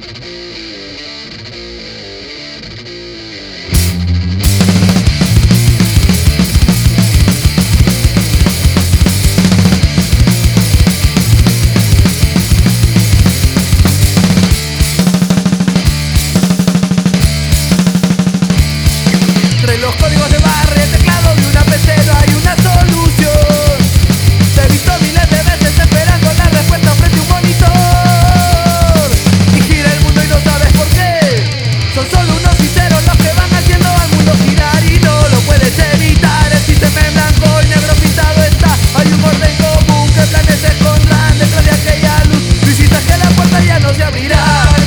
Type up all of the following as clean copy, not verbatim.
Entre los códigos de barra, el teclado de una PC no hay una solución. Te he visto miles de veces esperando la respuesta frente a un monitor. Y gira el mundo y no sabes por qué. Son solo unos sinceros los que van haciendo al mundo girar y no lo puedes evitar. El sistema en blanco y negro pintado está. Hay un orden común que planes se escondan detrás de aquella luz. Tú hiciste que la puerta ya no se abrirá.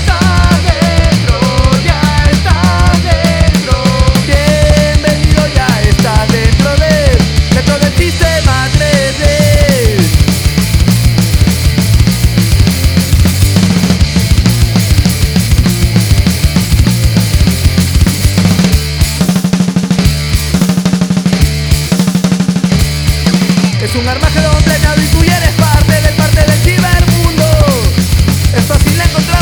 Sistema 3D. Es un Armagedón planeado y tú ya eres parte del cibermundo. Es fácil encontrar